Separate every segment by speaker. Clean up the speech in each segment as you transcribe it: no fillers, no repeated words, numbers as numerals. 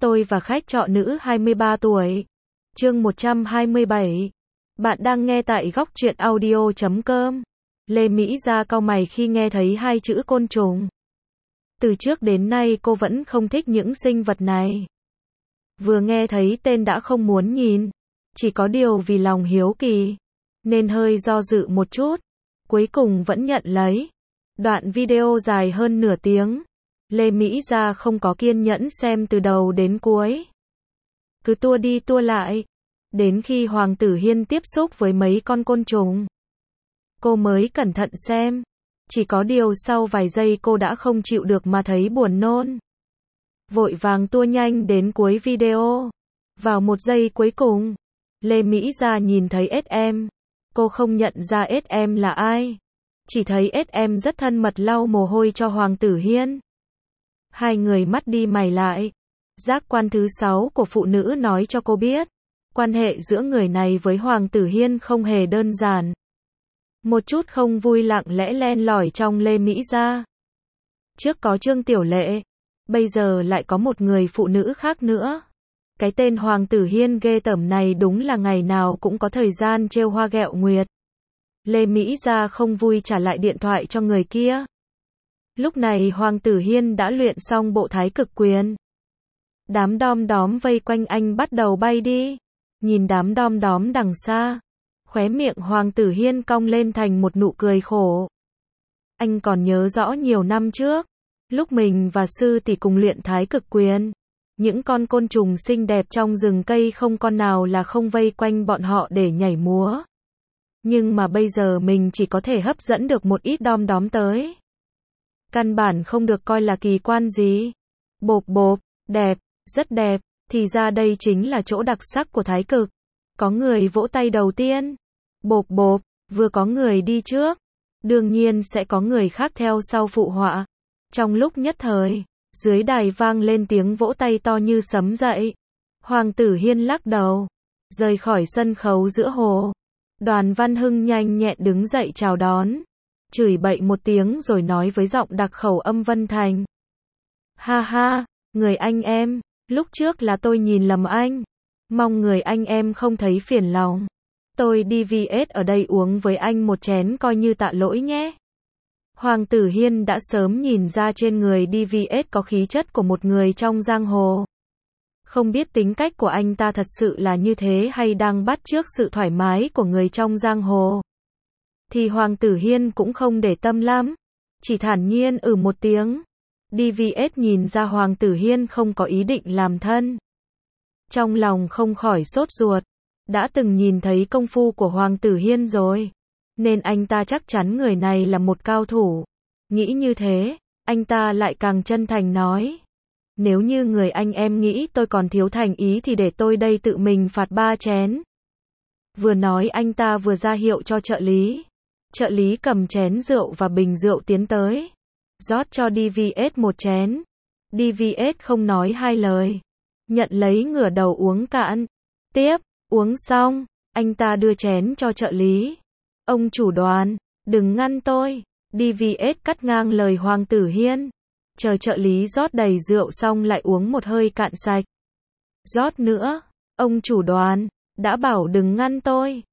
Speaker 1: Tôi và khách trọ nữ 23 tuổi. Chương 127. Bạn đang nghe tại góc truyện audio.com. Lê Mỹ Gia cau mày khi nghe thấy hai chữ côn trùng. Từ trước đến nay cô vẫn không thích những sinh vật này. Vừa nghe thấy tên đã không muốn nhìn. Chỉ có điều vì lòng hiếu kỳ, nên hơi do dự một chút. Cuối cùng vẫn nhận lấy. Đoạn video dài hơn nửa tiếng. Lê Mỹ Gia không có kiên nhẫn xem từ đầu đến cuối. Cứ tua đi tua lại. Đến khi Hoàng Tử Hiên tiếp xúc với mấy con côn trùng, cô mới cẩn thận xem. Chỉ có điều sau vài giây cô đã không chịu được mà thấy buồn nôn. Vội vàng tua nhanh đến cuối video. Vào một giây cuối cùng, Lê Mỹ Gia nhìn thấy SM. Cô không nhận ra SM là ai. Chỉ thấy SM rất thân mật lau mồ hôi cho Hoàng Tử Hiên. Hai người mắt đi mày lại. Giác quan thứ 6 của phụ nữ nói cho cô biết, quan hệ giữa người này với Hoàng Tử Hiên không hề đơn giản. Một chút không vui lặng lẽ len lỏi trong Lê Mỹ Gia. Trước có Trương Tiểu Lệ, bây giờ lại có một người phụ nữ khác nữa. Cái tên Hoàng Tử Hiên ghê tởm này đúng là ngày nào cũng có thời gian trêu hoa ghẹo nguyệt. Lê Mỹ Gia không vui trả lại điện thoại cho người kia. Lúc này Hoàng Tử Hiên đã luyện xong bộ thái cực quyền. Đám đom đóm vây quanh anh bắt đầu bay đi. Nhìn đám đom đóm đằng xa, khóe miệng Hoàng Tử Hiên cong lên thành một nụ cười khổ. Anh còn nhớ rõ nhiều năm trước, lúc mình và sư tỷ cùng luyện thái cực quyền, những con côn trùng xinh đẹp trong rừng cây không con nào là không vây quanh bọn họ để nhảy múa. Nhưng mà bây giờ mình chỉ có thể hấp dẫn được một ít đom đóm tới. Căn bản không được coi là kỳ quan gì. Bộp bộp, đẹp, rất đẹp, thì ra đây chính là chỗ đặc sắc của thái cực. Có người vỗ tay đầu tiên. Bộp bộp, vừa có người đi trước. Đương nhiên sẽ có người khác theo sau phụ họa. Trong lúc nhất thời, dưới đài vang lên tiếng vỗ tay to như sấm dậy. Hoàng Tử Hiên lắc đầu, rời khỏi sân khấu giữa hồ. Đoàn Văn Hưng nhanh nhẹn đứng dậy chào đón. Chửi bậy một tiếng rồi nói với giọng đặc khẩu âm Vân Thành. Ha ha, người anh em, lúc trước là tôi nhìn lầm anh. Mong người anh em không thấy phiền lòng. Tôi đi VS ở đây uống với anh một chén coi như tạ lỗi nhé. Hoàng Tử Hiên đã sớm nhìn ra trên người DVS có khí chất của một người trong giang hồ. Không biết tính cách của anh ta thật sự là như thế hay đang bắt chước sự thoải mái của người trong giang hồ. Thì Hoàng Tử Hiên cũng không để tâm lắm. Chỉ thản nhiên một tiếng. DVS nhìn ra Hoàng Tử Hiên không có ý định làm thân. Trong lòng không khỏi sốt ruột. Đã từng nhìn thấy công phu của Hoàng Tử Hiên rồi. Nên anh ta chắc chắn người này là một cao thủ. Nghĩ như thế, anh ta lại càng chân thành nói. Nếu như người anh em nghĩ tôi còn thiếu thành ý thì để tôi đây tự mình phạt 3 chén. Vừa nói anh ta vừa ra hiệu cho trợ lý. Trợ lý cầm chén rượu và bình rượu tiến tới. Rót cho DVS một chén. DVS không nói hai lời. Nhận lấy ngửa đầu uống cạn. Tiếp, uống xong, anh ta đưa chén cho trợ lý. Ông chủ Đoàn, đừng ngăn tôi. DVS cắt ngang lời Hoàng Tử Hiên. Chờ trợ lý rót đầy rượu xong lại uống một hơi cạn sạch. Rót nữa. Ông chủ Đoàn, đã bảo đừng ngăn tôi.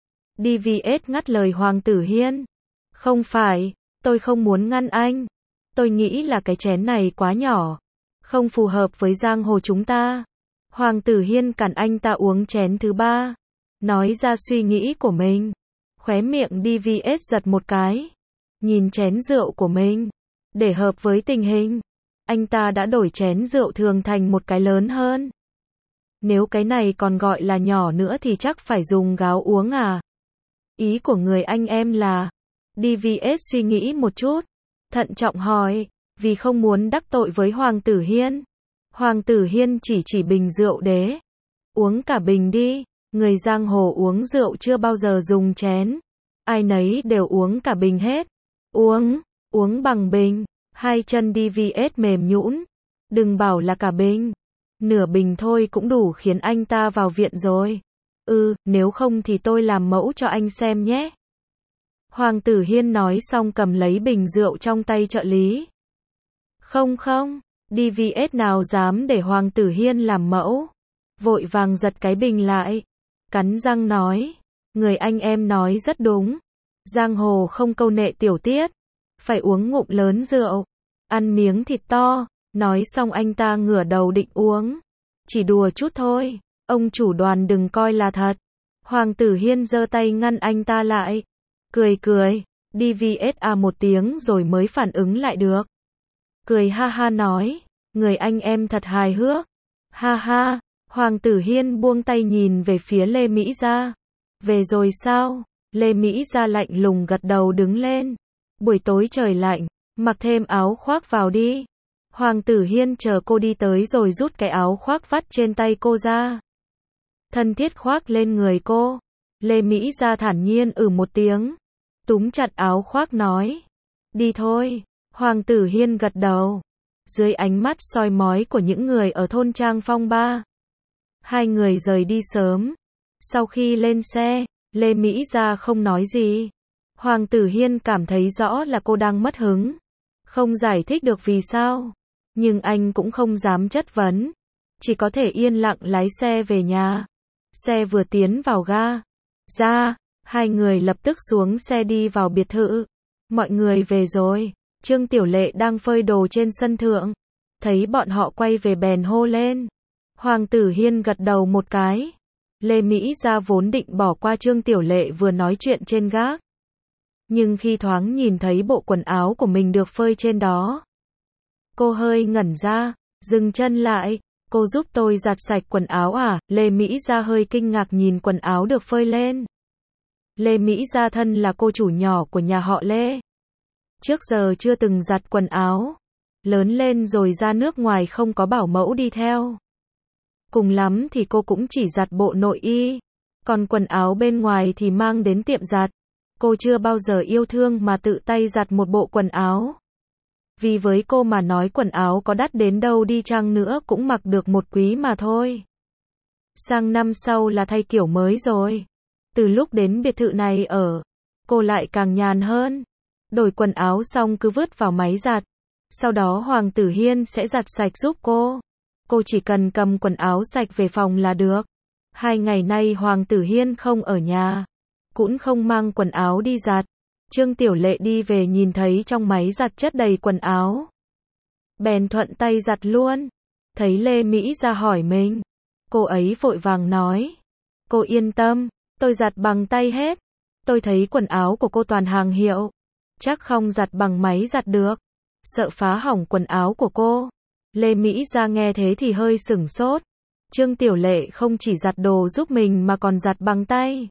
Speaker 1: DVS ngắt lời Hoàng Tử Hiên. Không phải, tôi không muốn ngăn anh. Tôi nghĩ là cái chén này quá nhỏ. Không phù hợp với giang hồ chúng ta. Hoàng Tử Hiên cản anh ta uống chén thứ 3. Nói ra suy nghĩ của mình. Khóe miệng DVS giật một cái. Nhìn chén rượu của mình. Để hợp với tình hình, anh ta đã đổi chén rượu thường thành một cái lớn hơn. Nếu cái này còn gọi là nhỏ nữa thì chắc phải dùng gáo uống à? Ý của người anh em là... DVS suy nghĩ một chút. Thận trọng hỏi. Vì không muốn đắc tội với Hoàng Tử Hiên. Hoàng Tử Hiên chỉ bình rượu đế. Uống cả bình đi. Người giang hồ uống rượu chưa bao giờ dùng chén. Ai nấy đều uống cả bình hết. Uống bằng bình. Hai chân DVS mềm nhũn. Đừng bảo là cả bình. Nửa bình thôi cũng đủ khiến anh ta vào viện rồi. Nếu không thì tôi làm mẫu cho anh xem nhé. Hoàng Tử Hiên nói xong cầm lấy bình rượu trong tay trợ lý. Không, DVS nào dám để Hoàng Tử Hiên làm mẫu. Vội vàng giật cái bình lại. Cắn răng nói. Người anh em nói rất đúng. Giang hồ không câu nệ tiểu tiết. Phải uống ngụm lớn rượu. Ăn miếng thịt to. Nói xong anh ta ngửa đầu định uống. Chỉ đùa chút thôi. Ông chủ Đoàn đừng coi là thật. Hoàng Tử Hiên giơ tay ngăn anh ta lại. Cười cười. DVSA một tiếng rồi mới phản ứng lại được. Cười ha ha nói. Người anh em thật hài hước. Ha ha. Hoàng Tử Hiên buông tay nhìn về phía Lê Mỹ Gia. Về rồi sao? Lê Mỹ Gia lạnh lùng gật đầu đứng lên. Buổi tối trời lạnh, mặc thêm áo khoác vào đi. Hoàng Tử Hiên chờ cô đi tới rồi rút cái áo khoác vắt trên tay cô ra. Thân thiết khoác lên người cô. Lê Mỹ Gia thản nhiên một tiếng. Túm chặt áo khoác nói. Đi thôi. Hoàng Tử Hiên gật đầu. Dưới ánh mắt soi mói của những người ở thôn Trang Phong Ba. Hai người rời đi sớm. Sau khi lên xe, Lê Mỹ Gia không nói gì. Hoàng Tử Hiên cảm thấy rõ là cô đang mất hứng. Không giải thích được vì sao. Nhưng anh cũng không dám chất vấn. Chỉ có thể yên lặng lái xe về nhà. Xe vừa tiến vào ga. Hai người lập tức xuống xe đi vào biệt thự. Mọi người về rồi. Trương Tiểu Lệ đang phơi đồ trên sân thượng. Thấy bọn họ quay về bèn hô lên. Hoàng Tử Hiên gật đầu một cái. Lê Mỹ Gia vốn định bỏ qua Trương Tiểu Lệ vừa nói chuyện trên gác. Nhưng khi thoáng nhìn thấy bộ quần áo của mình được phơi trên đó. Cô hơi ngẩn ra, dừng chân lại. Cô giúp tôi giặt sạch quần áo à? Lê Mỹ Gia hơi kinh ngạc nhìn quần áo được phơi lên. Lê Mỹ Gia thân là cô chủ nhỏ của nhà họ Lê. Trước giờ chưa từng giặt quần áo. Lớn lên rồi ra nước ngoài không có bảo mẫu đi theo. Cùng lắm thì cô cũng chỉ giặt bộ nội y. Còn quần áo bên ngoài thì mang đến tiệm giặt. Cô chưa bao giờ yêu thương mà tự tay giặt một bộ quần áo. Vì với cô mà nói quần áo có đắt đến đâu đi chăng nữa cũng mặc được một quý mà thôi. Sang năm sau là thay kiểu mới rồi. Từ lúc đến biệt thự này ở, cô lại càng nhàn hơn. Đổi quần áo xong cứ vứt vào máy giặt. Sau đó Hoàng Tử Hiên sẽ giặt sạch giúp cô. Cô chỉ cần cầm quần áo sạch về phòng là được. 2 ngày nay Hoàng Tử Hiên không ở nhà. Cũng không mang quần áo đi giặt. Trương Tiểu Lệ đi về nhìn thấy trong máy giặt chất đầy quần áo. Bèn thuận tay giặt luôn. Thấy Lê Mỹ Gia hỏi mình. Cô ấy vội vàng nói. Cô yên tâm, tôi giặt bằng tay hết. Tôi thấy quần áo của cô toàn hàng hiệu. Chắc không giặt bằng máy giặt được. Sợ phá hỏng quần áo của cô. Lê Mỹ Gia nghe thế thì hơi sửng sốt. Trương Tiểu Lệ không chỉ giặt đồ giúp mình mà còn giặt bằng tay.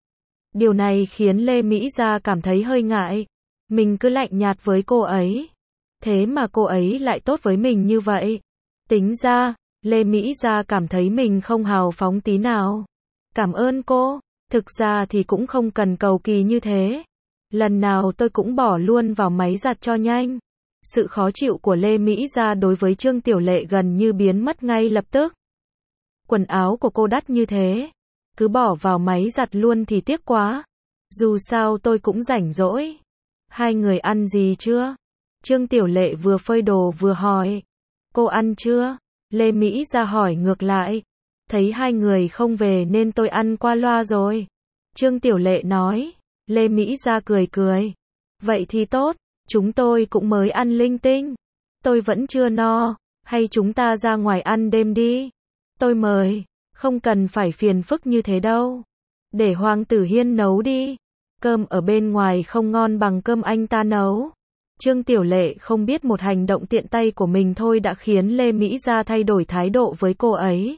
Speaker 1: Điều này khiến Lê Mỹ Gia cảm thấy hơi ngại. Mình cứ lạnh nhạt với cô ấy. Thế mà cô ấy lại tốt với mình như vậy. Tính ra, Lê Mỹ Gia cảm thấy mình không hào phóng tí nào. Cảm ơn cô. Thực ra thì cũng không cần cầu kỳ như thế. Lần nào tôi cũng bỏ luôn vào máy giặt cho nhanh. Sự khó chịu của Lê Mỹ Gia đối với Trương Tiểu Lệ gần như biến mất ngay lập tức. Quần áo của cô đắt như thế. Cứ bỏ vào máy giặt luôn thì tiếc quá. Dù sao tôi cũng rảnh rỗi. Hai người ăn gì chưa? Trương Tiểu Lệ vừa phơi đồ vừa hỏi. Cô ăn chưa? Lê Mỹ Gia hỏi ngược lại. Thấy hai người không về nên tôi ăn qua loa rồi. Trương Tiểu Lệ nói. Lê Mỹ Gia cười cười. Vậy thì tốt, chúng tôi cũng mới ăn linh tinh. Tôi vẫn chưa no, hay chúng ta ra ngoài ăn đêm đi. Tôi mời, không cần phải phiền phức như thế đâu. Để Hoàng Tử Hiên nấu đi. Cơm ở bên ngoài không ngon bằng cơm anh ta nấu. Trương Tiểu Lệ không biết một hành động tiện tay của mình thôi đã khiến Lê Mỹ Gia thay đổi thái độ với cô ấy.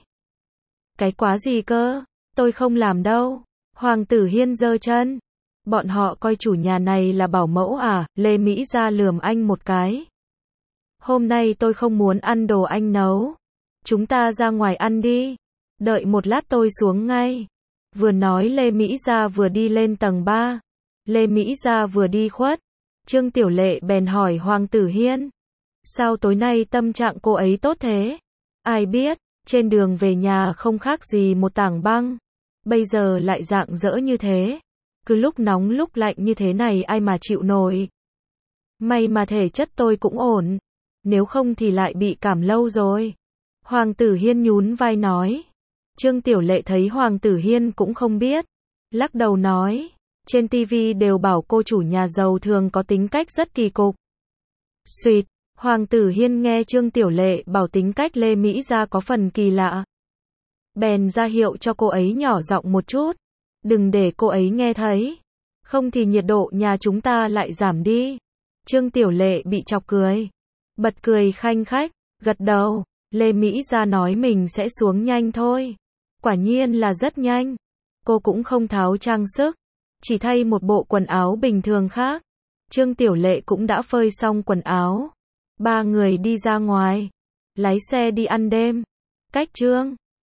Speaker 1: Cái quá gì cơ? Tôi không làm đâu. Hoàng Tử Hiên giơ chân. Bọn họ coi chủ nhà này là bảo mẫu à? Lê Mỹ Gia lườm anh một cái. Hôm nay tôi không muốn ăn đồ anh nấu. Chúng ta ra ngoài ăn đi. Đợi một lát tôi xuống ngay. Vừa nói Lê Mỹ Gia vừa đi lên tầng 3. Lê Mỹ Gia vừa đi khuất. Trương Tiểu Lệ bèn hỏi Hoàng Tử Hiên. Sao tối nay tâm trạng cô ấy tốt thế? Ai biết, trên đường về nhà không khác gì một tảng băng. Bây giờ lại rạng rỡ như thế. Cứ lúc nóng lúc lạnh như thế này ai mà chịu nổi. May mà thể chất tôi cũng ổn. nếu không thì lại bị cảm lâu rồi. Hoàng Tử Hiên nhún vai nói. Trương Tiểu Lệ thấy Hoàng Tử Hiên cũng không biết, lắc đầu nói, trên TV đều bảo cô chủ nhà giàu thường có tính cách rất kỳ cục. Xuyệt, Hoàng Tử Hiên nghe Trương Tiểu Lệ bảo tính cách Lê Mỹ Gia có phần kỳ lạ, bèn ra hiệu cho cô ấy nhỏ giọng một chút, đừng để cô ấy nghe thấy, không thì nhiệt độ nhà chúng ta lại giảm đi. Trương Tiểu Lệ bị chọc cười, bật cười khanh khách, gật đầu. Lê Mỹ Gia nói mình sẽ xuống nhanh thôi, quả nhiên là rất nhanh. Cô cũng không tháo trang sức, chỉ thay một bộ quần áo bình thường khác. Trương Tiểu Lệ cũng đã phơi xong quần áo. Ba người đi ra ngoài, lái xe đi ăn đêm. Cách Trương